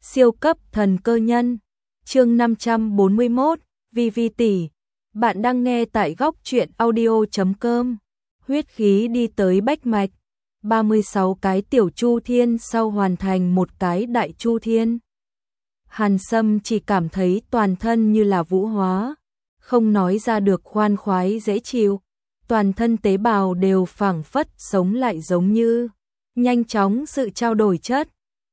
Siêu cấp thần cơ nhân. Chương 541, Vi Vi tỷ. Bạn đang nghe tại góc truyện audio.com. Huyết khí đi tới bách mạch. 36 cái tiểu chu thiên sau hoàn thành một cái đại chu thiên. Hàn Sâm chỉ cảm thấy toàn thân như là vũ hóa, không nói ra được khoan khoái dễ chịu. Toàn thân tế bào đều phảng phất sống lại giống như nhanh chóng sự trao đổi chất.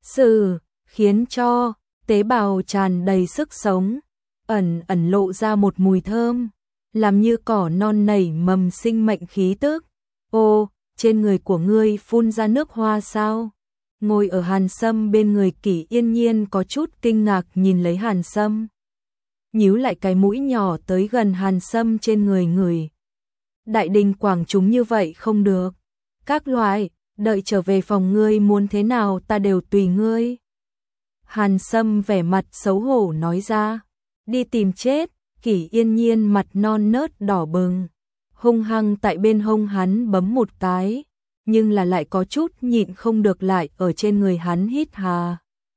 Khiến cho tế bào tràn đầy sức sống, ẩn ẩn lộ ra một mùi thơm, làm như cỏ non nảy mầm sinh mệnh khí tức. Ô, trên người của ngươi phun ra nước hoa sao? Ngồi ở Hàn Sâm bên người Kỷ Yên Nhiên có chút kinh ngạc nhìn lấy Hàn Sâm. Nhíu lại cái mũi nhỏ tới gần Hàn Sâm trên người người. Đại đình quảng chúng như vậy không được. Các loại, đợi trở về phòng ngươi muốn thế nào ta đều tùy ngươi. Hàn Sâm vẻ mặt xấu hổ nói ra. Đi tìm chết. Kỷ Yên Nhiên mặt non nớt đỏ bừng, hung hăng tại bên hông hắn bấm một cái, nhưng là lại có chút nhịn không được lại ở trên người hắn hít hà.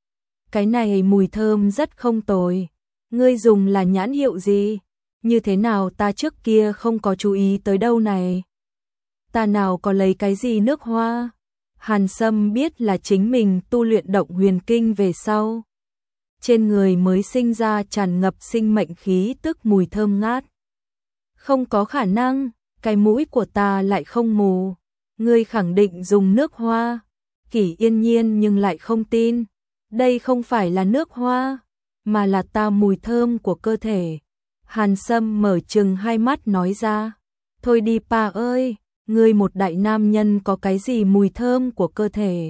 Cái này mùi thơm rất không tồi. Ngươi dùng là nhãn hiệu gì? Như thế nào ta trước kia không có chú ý tới đâu này? Ta nào có lấy cái gì nước hoa? Hàn Sâm biết là chính mình tu luyện động huyền kinh về sau. Trên người mới sinh ra tràn ngập sinh mệnh khí tức mùi thơm ngát. Không có khả năng, cái mũi của ta lại không mù. Ngươi khẳng định dùng nước hoa. Kỷ Yên Nhiên nhưng lại không tin. Đây không phải là nước hoa, mà là ta mùi thơm của cơ thể. Hàn Sâm mở trừng hai mắt nói ra. Thôi đi pa ơi, ngươi một đại nam nhân có cái gì mùi thơm của cơ thể?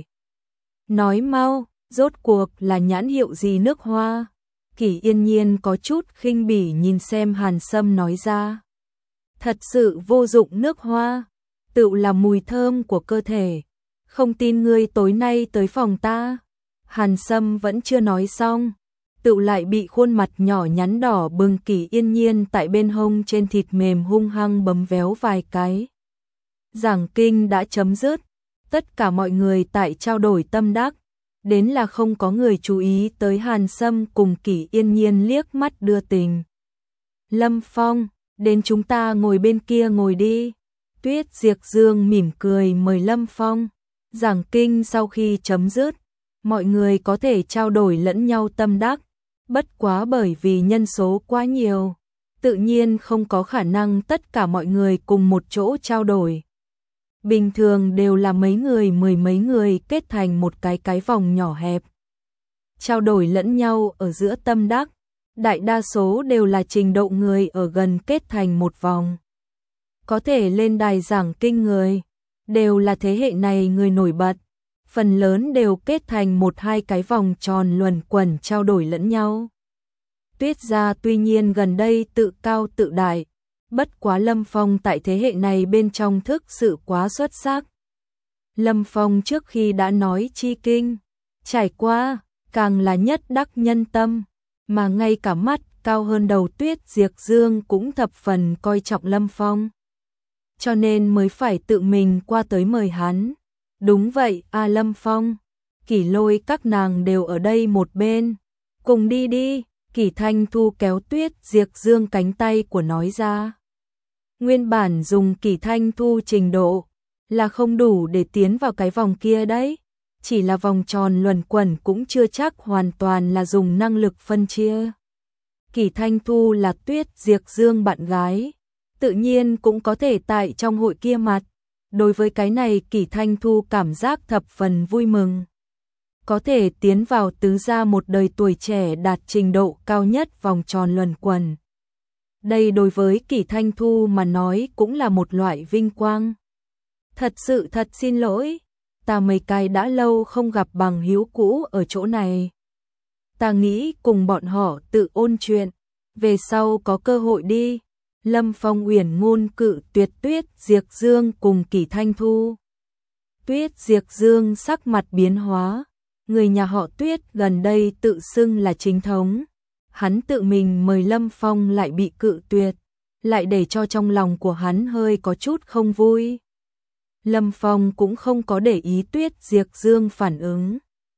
Nói mau, rốt cuộc là nhãn hiệu gì nước hoa? Kỷ Yên Nhiên có chút khinh bỉ nhìn xem Hàn Sâm nói ra. Thật sự vô dụng nước hoa, tự là mùi thơm của cơ thể. Không tin ngươi tối nay tới phòng ta. Hàn Sâm vẫn chưa nói xong, tự lại bị khuôn mặt nhỏ nhắn đỏ bừng Kỷ Yên Nhiên tại bên hông trên thịt mềm hung hăng bấm véo vài cái. Giảng kinh đã chấm dứt, tất cả mọi người tại trao đổi tâm đắc, đến là không có người chú ý tới Hàn Sâm cùng Kỷ Yên Nhiên liếc mắt đưa tình. Lâm Phong, đến chúng ta ngồi bên kia ngồi đi. Tuyết Diệp Dương mỉm cười mời Lâm Phong. Giảng kinh sau khi chấm dứt, mọi người có thể trao đổi lẫn nhau tâm đắc, bất quá bởi vì nhân số quá nhiều, tự nhiên không có khả năng tất cả mọi người cùng một chỗ trao đổi. Bình thường đều là mấy người mười mấy người kết thành một cái vòng nhỏ hẹp. Trao đổi lẫn nhau ở giữa tâm đắc, đại đa số đều là trình độ người ở gần kết thành một vòng. Có thể lên đài giảng kinh người, đều là thế hệ này người nổi bật, phần lớn đều kết thành một hai cái vòng tròn luẩn quẩn trao đổi lẫn nhau. Tuyết gia tuy nhiên gần đây tự cao tự đại, bất quá Lâm Phong tại thế hệ này bên trong thức sự quá xuất sắc. Lâm Phong trước khi đã nói chi kinh, trải qua, càng là nhất đắc nhân tâm, mà ngay cả mắt cao hơn đầu Tuyết Diệp Dương cũng thập phần coi trọng Lâm Phong. Cho nên mới phải tự mình qua tới mời hắn. Đúng vậy, Lâm Phong, Kỷ Lôi các nàng đều ở đây một bên. Cùng đi đi, Kỷ Thanh Thu kéo Tuyết Diệp Dương cánh tay của nói ra. Nguyên bản dùng Kỷ Thanh Thu trình độ là không đủ để tiến vào cái vòng kia đấy. Chỉ là vòng tròn luẩn quẩn cũng chưa chắc hoàn toàn là dùng năng lực phân chia. Kỷ Thanh Thu là Tuyết Diệp Dương bạn gái, tự nhiên cũng có thể tại trong hội kia mặt. Đối với cái này Kỷ Thanh Thu cảm giác thập phần vui mừng. Có thể tiến vào tứ gia một đời tuổi trẻ đạt trình độ cao nhất vòng tròn luẩn quẩn. Đây đối với Kỷ Thanh Thu mà nói cũng là một loại vinh quang. Thật xin lỗi, ta mấy cái đã lâu không gặp bằng hữu cũ ở chỗ này. Ta nghĩ cùng bọn họ tự ôn chuyện, về sau có cơ hội đi. Lâm Phong uyển ngôn cự tuyệt Tuyết Diệp Dương cùng Kỷ Thanh Thu. Tuyết Diệp Dương sắc mặt biến hóa, người nhà họ Tuyết gần đây tự xưng là chính thống. Hắn tự mình mời Lâm Phong lại bị cự tuyệt, lại để cho trong lòng của hắn hơi có chút không vui. Lâm Phong cũng không có để ý Tuyết Diệp Dương phản ứng.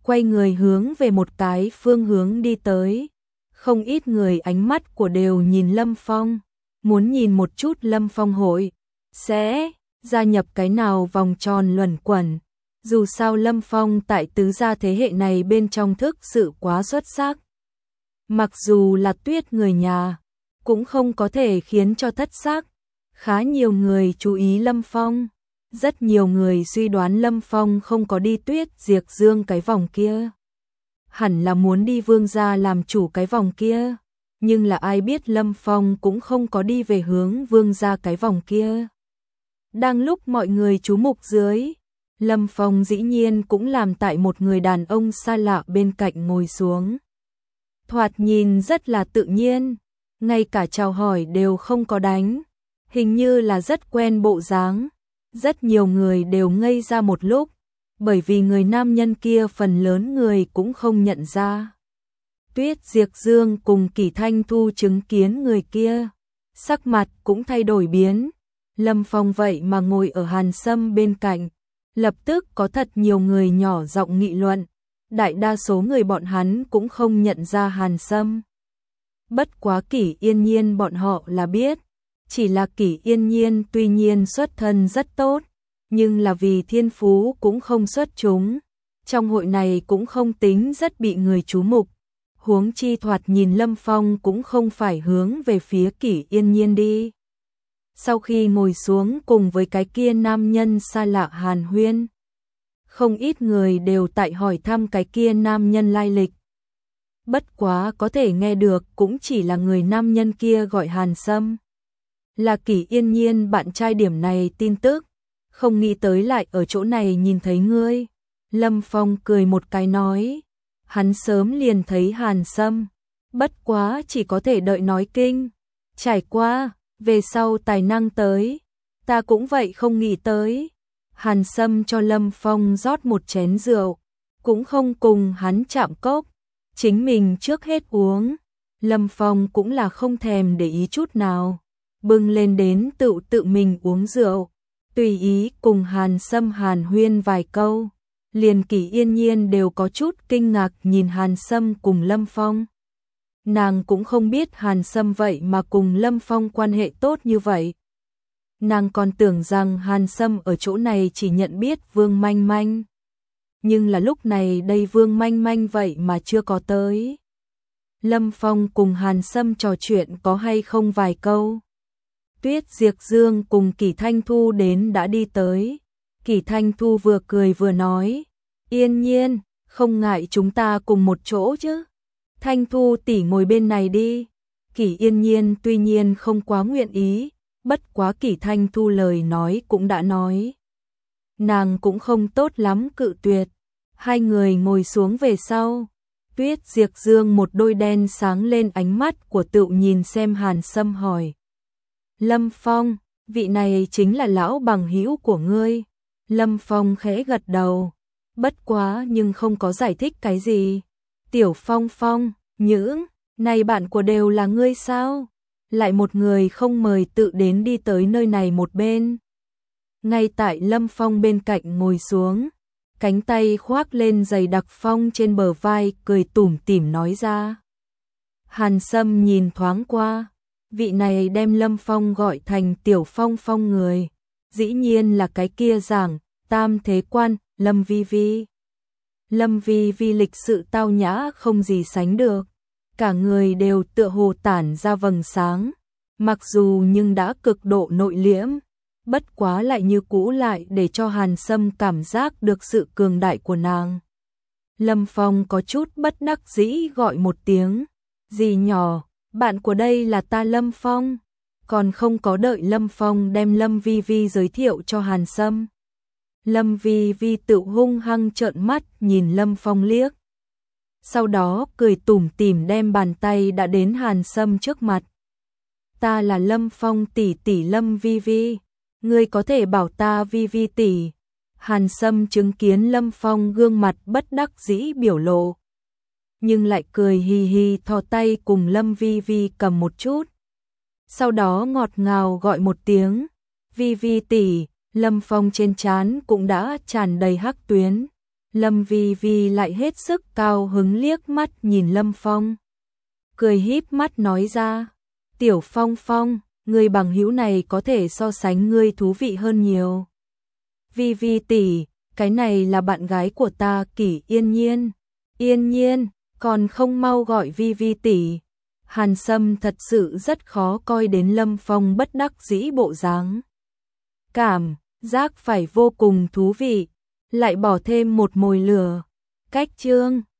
quay người hướng về một cái phương hướng đi tới. Không ít người ánh mắt của đều nhìn Lâm Phong, muốn nhìn một chút Lâm Phong hội sẽ gia nhập cái nào vòng tròn luẩn quẩn. Dù sao Lâm Phong tại tứ gia thế hệ này bên trong thực sự quá xuất sắc. Mặc dù là Tuyết người nhà, cũng không có thể khiến cho thất sắc. Khá nhiều người chú ý Lâm Phong. Rất nhiều người suy đoán Lâm Phong không có đi Tuyết Diệp Dương cái vòng kia. Hẳn là muốn đi Vương gia làm chủ cái vòng kia. Nhưng là ai biết Lâm Phong cũng không có đi về hướng Vương gia cái vòng kia. Đang lúc mọi người chú mục dưới, Lâm Phong dĩ nhiên cũng làm tại một người đàn ông xa lạ bên cạnh ngồi xuống. Thoạt nhìn rất là tự nhiên, ngay cả chào hỏi đều không có đánh, hình như là rất quen bộ dáng. Rất nhiều người đều ngây ra một lúc, bởi vì người nam nhân kia phần lớn người cũng không nhận ra. Tuyết Diệp Dương cùng Kỷ Thanh Thu chứng kiến người kia, sắc mặt cũng thay đổi biến. Lâm Phong vậy mà ngồi ở Hàn Sâm bên cạnh, lập tức có thật nhiều người nhỏ giọng nghị luận. Đại đa số người bọn hắn cũng không nhận ra Hàn Sâm. Bất quá Kỷ Yên Nhiên bọn họ là biết, chỉ là Kỷ Yên Nhiên tuy nhiên xuất thân rất tốt, nhưng là vì thiên phú cũng không xuất chúng, trong hội này cũng không tính rất bị người chú mục. Huống chi thoạt nhìn Lâm Phong cũng không phải hướng về phía Kỷ Yên Nhiên đi. Sau khi ngồi xuống cùng với cái kia nam nhân xa lạ hàn huyên, không ít người đều tại hỏi thăm cái kia nam nhân lai lịch. Bất quá có thể nghe được cũng chỉ là người nam nhân kia gọi Hàn Sâm. Là Kỷ Yên Nhiên bạn trai điểm này tin tức, không nghĩ tới lại ở chỗ này nhìn thấy ngươi. Lâm Phong cười một cái nói, hắn sớm liền thấy Hàn Sâm, bất quá chỉ có thể đợi nói kinh. Trải qua, về sau tài năng tới, ta cũng vậy không nghĩ tới. Hàn Sâm cho Lâm Phong rót một chén rượu, cũng không cùng hắn chạm cốc, chính mình trước hết uống. Lâm Phong cũng là không thèm để ý chút nào, bưng lên đến tự mình uống rượu, tùy ý cùng Hàn Sâm hàn huyên vài câu. Liền Kỷ Yên Nhiên đều có chút kinh ngạc nhìn Hàn Sâm cùng Lâm Phong. Nàng cũng không biết Hàn Sâm vậy mà cùng Lâm Phong quan hệ tốt như vậy. Nàng còn tưởng rằng Hàn Sâm ở chỗ này chỉ nhận biết Vương Manh Manh. Nhưng là lúc này đây Vương Manh Manh vậy mà chưa có tới. Lâm Phong cùng Hàn Sâm trò chuyện có hay không vài câu. Tuyết Diệp Dương cùng Kỷ Thanh Thu đến đã đi tới. Kỷ Thanh Thu vừa cười vừa nói, Yên Nhiên, không ngại chúng ta cùng một chỗ chứ. Thanh Thu tỷ ngồi bên này đi. Kỷ Yên Nhiên tuy nhiên không quá nguyện ý, bất quá Kỷ Thanh Thu lời nói cũng đã nói. Nàng cũng không tốt lắm cự tuyệt. Hai người ngồi xuống về sau. Tuyết Diệp Dương một đôi đen sáng lên ánh mắt của tự nhìn xem Hàn Sâm hỏi. Lâm Phong, vị này chính là lão bằng hữu của ngươi. Lâm Phong khẽ gật đầu, bất quá nhưng không có giải thích cái gì. Tiểu Phong Phong, những này bạn của đều là ngươi sao? Lại một người không mời tự đến đi tới nơi này một bên. Ngay tại Lâm Phong bên cạnh ngồi xuống, cánh tay khoác lên giày đặc phong trên bờ vai, cười tủm tỉm nói ra. Hàn Sâm nhìn thoáng qua, vị này đem Lâm Phong gọi thành Tiểu Phong Phong người, dĩ nhiên là cái kia giảng tam thế quan, Lâm Vi Vi. Lâm Vi Vi lịch sự tao nhã không gì sánh được, cả người đều tựa hồ tản ra vầng sáng, mặc dù nhưng đã cực độ nội liễm, bất quá lại như cũ lại để cho Hàn Sâm cảm giác được sự cường đại của nàng. Lâm Phong có chút bất đắc dĩ gọi một tiếng, dì nhỏ, bạn của đây là ta Lâm Phong. Còn không có đợi Lâm Phong đem Lâm Vi Vi giới thiệu cho Hàn Sâm, Lâm Vi Vi tự hung hăng trợn mắt nhìn Lâm Phong liếc. Sau đó cười tủm tỉm đem bàn tay đã đến Hàn Sâm trước mặt. Ta là Lâm Phong tỷ tỷ Lâm Vi Vi, ngươi có thể bảo ta Vi Vi tỷ. Hàn Sâm chứng kiến Lâm Phong gương mặt bất đắc dĩ biểu lộ, nhưng lại cười hì hì thò tay cùng Lâm Vi Vi cầm một chút. Sau đó ngọt ngào gọi một tiếng, Vi Vi tỷ. Lâm Phong trên trán cũng đã tràn đầy hắc tuyến. Lâm Vi Vi lại hết sức cao hứng liếc mắt nhìn Lâm Phong. Cười híp mắt nói ra, Tiểu Phong Phong, người bằng hữu này có thể so sánh ngươi thú vị hơn nhiều. Vi Vi tỷ, cái này là bạn gái của ta Kỷ Yên Nhiên. Yên Nhiên, còn không mau gọi Vi Vi tỷ. Hàn Sâm thật sự rất khó coi đến Lâm Phong bất đắc dĩ bộ dáng. Cảm giác phải vô cùng thú vị, lại bỏ thêm một mồi lửa. Cách chương